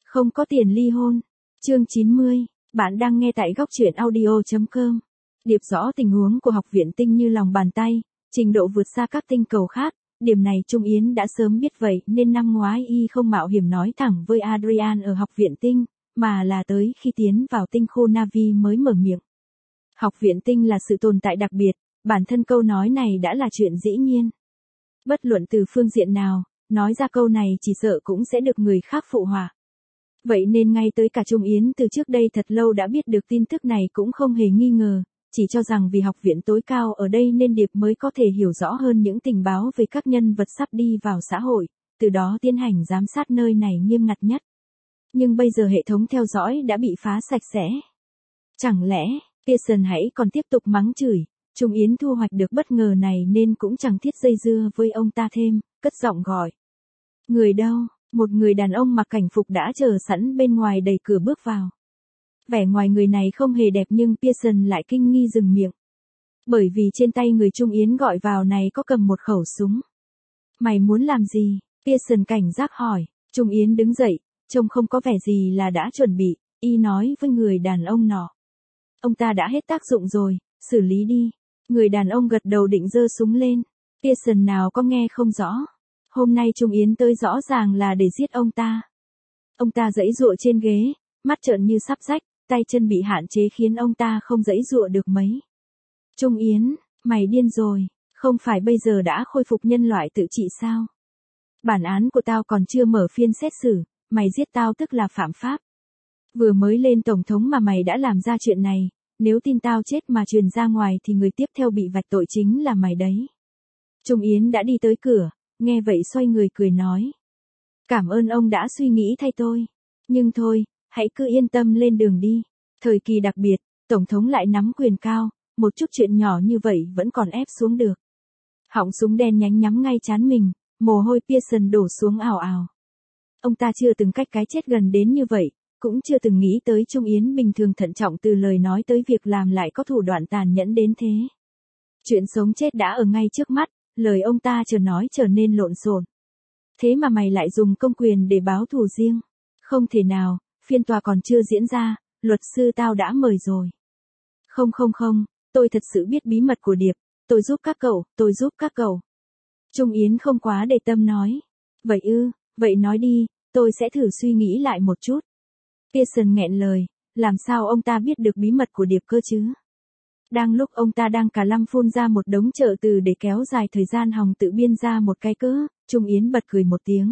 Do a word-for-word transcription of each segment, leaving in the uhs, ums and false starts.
Không có tiền ly hôn. Chương chín mươi, bạn đang nghe tại góc truyện audio chấm com. Điệp rõ tình huống của học viện Tinh như lòng bàn tay, trình độ vượt xa các tinh cầu khác, điểm này Trung Yến đã sớm biết vậy nên năm ngoái y không mạo hiểm nói thẳng với Adrian ở học viện Tinh, mà là tới khi tiến vào tinh khu Na'vi mới mở miệng. Học viện Tinh là sự tồn tại đặc biệt, bản thân câu nói này đã là chuyện dĩ nhiên. Bất luận từ phương diện nào, nói ra câu này chỉ sợ cũng sẽ được người khác phụ họa. Vậy nên ngay tới cả Trung Yến từ trước đây thật lâu đã biết được tin tức này cũng không hề nghi ngờ, chỉ cho rằng vì học viện tối cao ở đây nên Điệp mới có thể hiểu rõ hơn những tình báo về các nhân vật sắp đi vào xã hội, từ đó tiến hành giám sát nơi này nghiêm ngặt nhất. Nhưng bây giờ hệ thống theo dõi đã bị phá sạch sẽ. Chẳng lẽ, Pearson hãy còn tiếp tục mắng chửi, Trung Yến thu hoạch được bất ngờ này nên cũng chẳng thiết dây dưa với ông ta thêm, cất giọng gọi. Người đâu? Một người đàn ông mặc cảnh phục đã chờ sẵn bên ngoài đẩy cửa bước vào. Vẻ ngoài người này không hề đẹp nhưng Pearson lại kinh nghi dừng miệng. Bởi vì trên tay người Trung Yến gọi vào này có cầm một khẩu súng. Mày muốn làm gì? Pearson cảnh giác hỏi. Trung Yến đứng dậy, trông không có vẻ gì là đã chuẩn bị, y nói với người đàn ông nọ. Ông ta đã hết tác dụng rồi, xử lý đi. Người đàn ông gật đầu định giơ súng lên. Pearson nào có nghe không rõ. Hôm nay Trung Yến tới rõ ràng là để giết ông ta. Ông ta giãy giụa trên ghế, mắt trợn như sắp rách, tay chân bị hạn chế khiến ông ta không giãy giụa được mấy. Trung Yến, mày điên rồi, không phải bây giờ đã khôi phục nhân loại tự trị sao? Bản án của tao còn chưa mở phiên xét xử, mày giết tao tức là phạm pháp. Vừa mới lên tổng thống mà mày đã làm ra chuyện này, nếu tin tao chết mà truyền ra ngoài thì người tiếp theo bị vạch tội chính là mày đấy. Trung Yến đã đi tới cửa. Nghe vậy xoay người cười nói. Cảm ơn ông đã suy nghĩ thay tôi. Nhưng thôi, hãy cứ yên tâm lên đường đi. Thời kỳ đặc biệt, Tổng thống lại nắm quyền cao, một chút chuyện nhỏ như vậy vẫn còn ép xuống được. Họng súng đen nhánh nhắm ngay trán mình, mồ hôi Pearson đổ xuống ào ào. Ông ta chưa từng cách cái chết gần đến như vậy, cũng chưa từng nghĩ tới Trung Yến bình thường thận trọng từ lời nói tới việc làm lại có thủ đoạn tàn nhẫn đến thế. Chuyện sống chết đã ở ngay trước mắt. Lời ông ta chờ nói trở nên lộn xộn. Thế mà mày lại dùng công quyền để báo thù riêng. Không thể nào, phiên tòa còn chưa diễn ra, luật sư tao đã mời rồi. Không không không, tôi thật sự biết bí mật của Điệp, tôi giúp các cậu, tôi giúp các cậu. Trung Yến không quá để tâm nói. Vậy ư, vậy nói đi, tôi sẽ thử suy nghĩ lại một chút. Pearson nghẹn lời, làm sao ông ta biết được bí mật của Điệp cơ chứ? Đang lúc ông ta đang cả lăm phun ra một đống trợ từ để kéo dài thời gian hòng tự biên ra một cái cớ, Trung Yến bật cười một tiếng.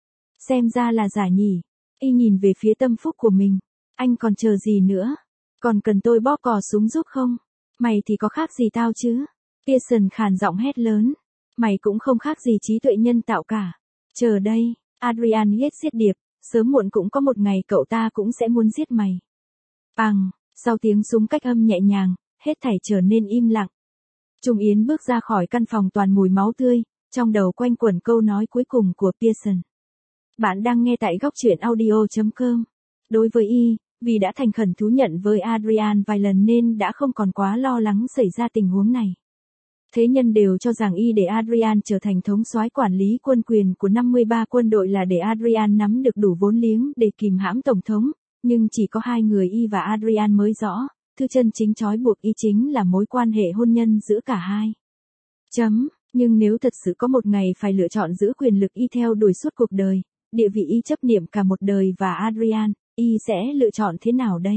Xem ra là giả nhỉ. Y nhìn về phía tâm phúc của mình. Anh còn chờ gì nữa? Còn cần tôi bóp cò súng giúp không? Mày thì có khác gì tao chứ? Pearson khàn giọng hét lớn. Mày cũng không khác gì trí tuệ nhân tạo cả. Chờ đây, Adrian ghét giết Điệp, sớm muộn cũng có một ngày cậu ta cũng sẽ muốn giết mày. Bằng, sau tiếng súng cách âm nhẹ nhàng. Hết thảy trở nên im lặng. Trung Yến bước ra khỏi căn phòng toàn mùi máu tươi, trong đầu quanh quẩn câu nói cuối cùng của Pearson. Bạn đang nghe tại góc truyện audio chấm com. Đối với y, vì đã thành khẩn thú nhận với Adrian vài lần nên đã không còn quá lo lắng xảy ra tình huống này. Thế nhân đều cho rằng y để Adrian trở thành thống soái quản lý quân quyền của năm mươi ba quân đội là để Adrian nắm được đủ vốn liếng để kìm hãm tổng thống, nhưng chỉ có hai người y và Adrian mới rõ. Thư chân chính trói buộc y chính là mối quan hệ hôn nhân giữa cả hai. Chấm, nhưng nếu thật sự có một ngày phải lựa chọn giữ quyền lực y theo đuổi suốt cuộc đời, địa vị y chấp niệm cả một đời và Adrian, y sẽ lựa chọn thế nào đây?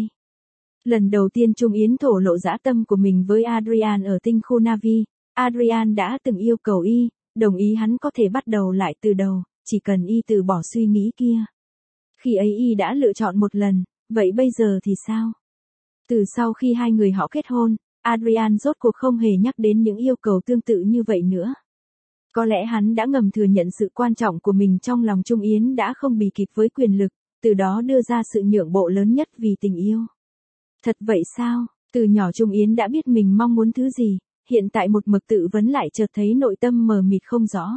Lần đầu tiên Trung Yến thổ lộ dã tâm của mình với Adrian ở tinh khu Na'vi, Adrian đã từng yêu cầu y, đồng ý hắn có thể bắt đầu lại từ đầu, chỉ cần y từ bỏ suy nghĩ kia. Khi ấy y đã lựa chọn một lần, vậy bây giờ thì sao? Từ sau khi hai người họ kết hôn, Adrian rốt cuộc không hề nhắc đến những yêu cầu tương tự như vậy nữa. Có lẽ hắn đã ngầm thừa nhận sự quan trọng của mình trong lòng Trung Yến đã không bì kịp với quyền lực, từ đó đưa ra sự nhượng bộ lớn nhất vì tình yêu. Thật vậy sao? Từ nhỏ Trung Yến đã biết mình mong muốn thứ gì, hiện tại một mực tự vấn lại chợt thấy nội tâm mờ mịt không rõ.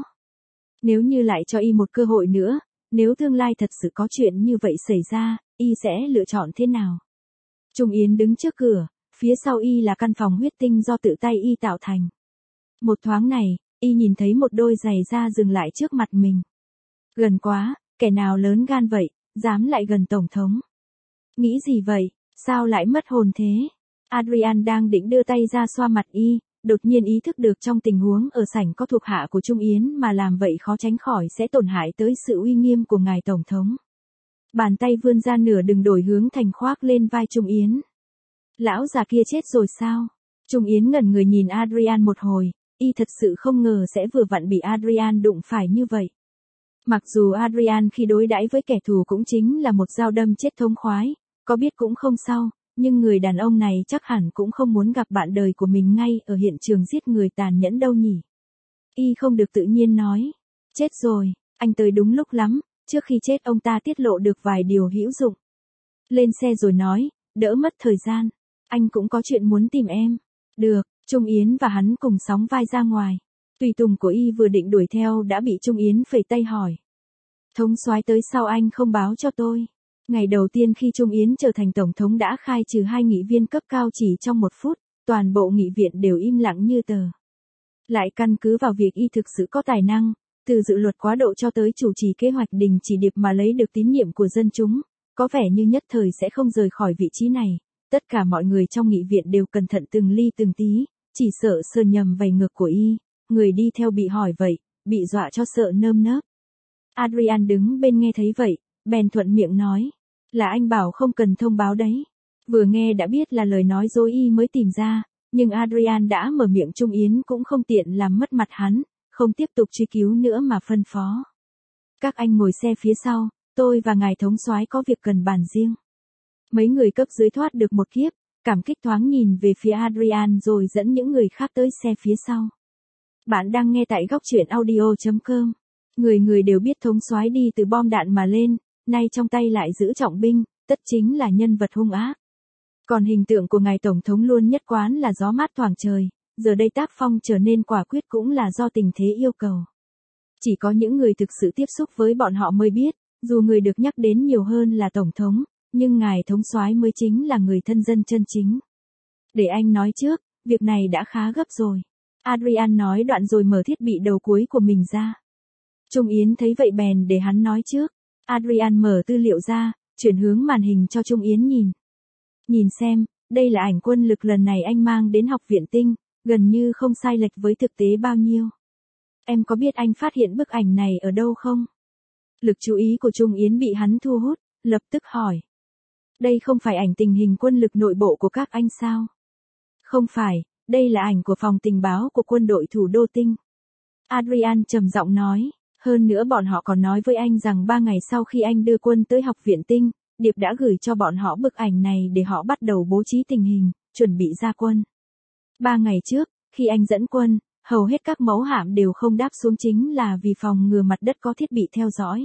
Nếu như lại cho y một cơ hội nữa, nếu tương lai thật sự có chuyện như vậy xảy ra, y sẽ lựa chọn thế nào? Trung Yến đứng trước cửa, phía sau y là căn phòng huyết tinh do tự tay y tạo thành. Một thoáng này, y nhìn thấy một đôi giày da dừng lại trước mặt mình. Gần quá, kẻ nào lớn gan vậy, dám lại gần Tổng thống. Nghĩ gì vậy, sao lại mất hồn thế? Adrian đang định đưa tay ra xoa mặt y, đột nhiên ý thức được trong tình huống ở sảnh có thuộc hạ của Trung Yến mà làm vậy khó tránh khỏi sẽ tổn hại tới sự uy nghiêm của ngài Tổng thống. Bàn tay vươn ra nửa đừng đổi hướng thành khoác lên vai Trung Yến. Lão già kia chết rồi sao? Trung Yến ngẩn người nhìn Adrian một hồi, y thật sự không ngờ sẽ vừa vặn bị Adrian đụng phải như vậy. Mặc dù Adrian khi đối đãi với kẻ thù cũng chính là một dao đâm chết thống khoái, có biết cũng không sao, nhưng người đàn ông này chắc hẳn cũng không muốn gặp bạn đời của mình ngay ở hiện trường giết người tàn nhẫn đâu nhỉ. Y không được tự nhiên nói, chết rồi, anh tới đúng lúc lắm, trước khi chết ông ta tiết lộ được vài điều hữu dụng. Lên xe rồi nói, đỡ mất thời gian, anh cũng có chuyện muốn tìm em. Được, Trung Yến và hắn cùng sóng vai ra ngoài. Tùy tùng của y vừa định đuổi theo đã bị Trung Yến phẩy tay hỏi. Thống soái tới sao anh không báo cho tôi? Ngày đầu tiên khi Trung Yến trở thành tổng thống đã khai trừ hai nghị viên cấp cao chỉ trong một phút, toàn bộ nghị viện đều im lặng như tờ. Lại căn cứ vào việc y thực sự có tài năng, từ dự luật quá độ cho tới chủ trì kế hoạch đình chỉ điệp mà lấy được tín nhiệm của dân chúng, có vẻ như nhất thời sẽ không rời khỏi vị trí này. Tất cả mọi người trong nghị viện đều cẩn thận từng ly từng tí, chỉ sợ sờ nhầm vành ngực của y, người đi theo bị hỏi vậy, bị dọa cho sợ nơm nớp. Adrian đứng bên nghe thấy vậy, bèn thuận miệng nói, là anh bảo không cần thông báo đấy. Vừa nghe đã biết là lời nói dối y mới tìm ra, nhưng Adrian đã mở miệng Trung Yến cũng không tiện làm mất mặt hắn, không tiếp tục truy cứu nữa mà phân phó. Các anh ngồi xe phía sau, tôi và ngài thống soái có việc cần bàn riêng. Mấy người cấp dưới thoát được một kiếp, cảm kích thoáng nhìn về phía Adrian rồi dẫn những người khác tới xe phía sau. Bạn đang nghe tại góc truyện audio chấm com. Người người đều biết thống soái đi từ bom đạn mà lên, nay trong tay lại giữ trọng binh, tất chính là nhân vật hung ác. Còn hình tượng của ngài Tổng thống luôn nhất quán là gió mát thoảng trời, giờ đây tác phong trở nên quả quyết cũng là do tình thế yêu cầu. Chỉ có những người thực sự tiếp xúc với bọn họ mới biết, dù người được nhắc đến nhiều hơn là Tổng thống, nhưng ngài thống soái mới chính là người thân dân chân chính. Để anh nói trước, việc này đã khá gấp rồi. Adrian nói đoạn rồi mở thiết bị đầu cuối của mình ra. Trung Yến thấy vậy bèn để hắn nói trước. Adrian mở tư liệu ra, chuyển hướng màn hình cho Trung Yến nhìn. Nhìn xem, đây là ảnh quân lực lần này anh mang đến học viện Tinh, gần như không sai lệch với thực tế bao nhiêu. Em có biết anh phát hiện bức ảnh này ở đâu không? Lực chú ý của Trung Yến bị hắn thu hút, lập tức hỏi. Đây không phải ảnh tình hình quân lực nội bộ của các anh sao? Không phải, đây là ảnh của phòng tình báo của quân đội thủ đô Tinh. Adrian trầm giọng nói, hơn nữa bọn họ còn nói với anh rằng ba ngày sau khi anh đưa quân tới học viện Tinh, Điệp đã gửi cho bọn họ bức ảnh này để họ bắt đầu bố trí tình hình, chuẩn bị ra quân. Ba ngày trước, khi anh dẫn quân, hầu hết các mẫu hạm đều không đáp xuống chính là vì phòng ngừa mặt đất có thiết bị theo dõi.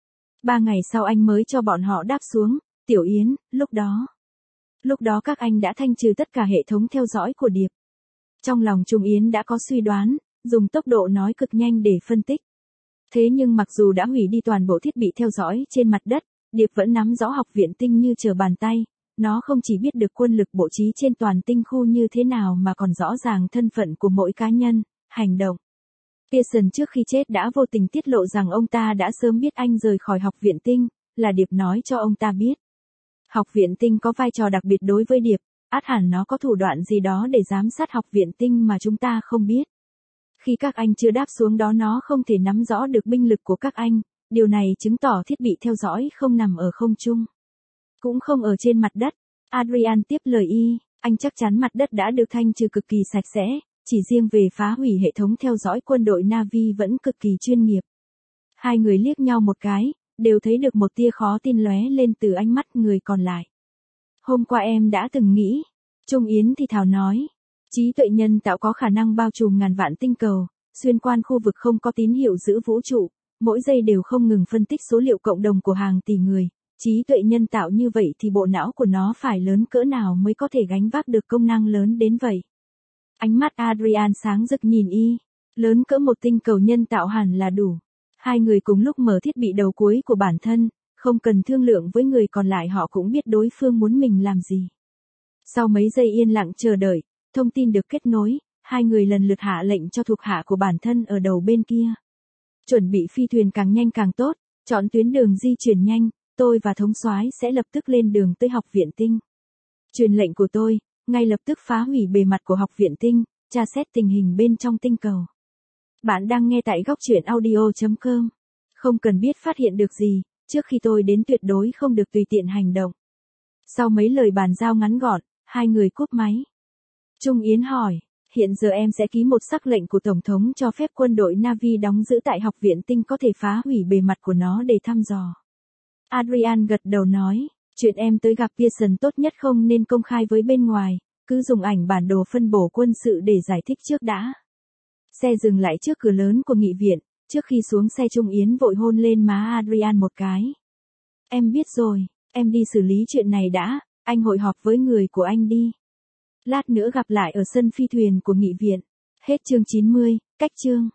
Ba ngày sau anh mới cho bọn họ đáp xuống, Tiểu Yến, lúc đó. Lúc đó các anh đã thanh trừ tất cả hệ thống theo dõi của Điệp. Trong lòng Trung Yến đã có suy đoán, dùng tốc độ nói cực nhanh để phân tích. Thế nhưng mặc dù đã hủy đi toàn bộ thiết bị theo dõi trên mặt đất, Điệp vẫn nắm rõ học viện Tinh như trở bàn tay. Nó không chỉ biết được quân lực bộ trí trên toàn tinh khu như thế nào mà còn rõ ràng thân phận của mỗi cá nhân, hành động. Pearson trước khi chết đã vô tình tiết lộ rằng ông ta đã sớm biết anh rời khỏi học viện Tinh, là Điệp nói cho ông ta biết. Học viện Tinh có vai trò đặc biệt đối với Điệp, ắt hẳn nó có thủ đoạn gì đó để giám sát học viện Tinh mà chúng ta không biết. Khi các anh chưa đáp xuống đó nó không thể nắm rõ được binh lực của các anh, điều này chứng tỏ thiết bị theo dõi không nằm ở không trung. Cũng không ở trên mặt đất. Adrian tiếp lời y, anh chắc chắn mặt đất đã được thanh trừ cực kỳ sạch sẽ, chỉ riêng về phá hủy hệ thống theo dõi quân đội Navy vẫn cực kỳ chuyên nghiệp. Hai người liếc nhau một cái, đều thấy được một tia khó tin lóe lên từ ánh mắt người còn lại. Hôm qua em đã từng nghĩ, Trung Yến thì thào nói, trí tuệ nhân tạo có khả năng bao trùm ngàn vạn tinh cầu, xuyên qua khu vực không có tín hiệu giữa vũ trụ, mỗi giây đều không ngừng phân tích số liệu cộng đồng của hàng tỷ người. Trí tuệ nhân tạo như vậy thì bộ não của nó phải lớn cỡ nào mới có thể gánh vác được công năng lớn đến vậy. Ánh mắt Adrian sáng rực nhìn y, lớn cỡ một tinh cầu nhân tạo hẳn là đủ. Hai người cùng lúc mở thiết bị đầu cuối của bản thân, không cần thương lượng với người còn lại họ cũng biết đối phương muốn mình làm gì. Sau mấy giây yên lặng chờ đợi, thông tin được kết nối, hai người lần lượt hạ lệnh cho thuộc hạ của bản thân ở đầu bên kia. Chuẩn bị phi thuyền càng nhanh càng tốt, chọn tuyến đường di chuyển nhanh. tôi và thống soái sẽ lập tức lên đường tới Học viện Tinh. Truyền lệnh của tôi, ngay lập tức phá hủy bề mặt của Học viện Tinh, tra xét tình hình bên trong tinh cầu. Bạn đang nghe tại góc truyện audio chấm com. Không cần biết phát hiện được gì, trước khi tôi đến tuyệt đối không được tùy tiện hành động. Sau mấy lời bàn giao ngắn gọn, hai người cúp máy. Trung Yến hỏi, hiện giờ em sẽ ký một sắc lệnh của Tổng thống cho phép quân đội Na'vi đóng giữ tại Học viện Tinh có thể phá hủy bề mặt của nó để thăm dò. Adrian gật đầu nói, chuyện em tới gặp Pearson tốt nhất không nên công khai với bên ngoài, cứ dùng ảnh bản đồ phân bổ quân sự để giải thích trước đã. Xe dừng lại trước cửa lớn của nghị viện, trước khi xuống xe Trung Yến vội hôn lên má Adrian một cái. Em biết rồi, em đi xử lý chuyện này đã, anh hội họp với người của anh đi. Lát nữa gặp lại ở sân phi thuyền của nghị viện. Hết chương chín mươi, cách chương.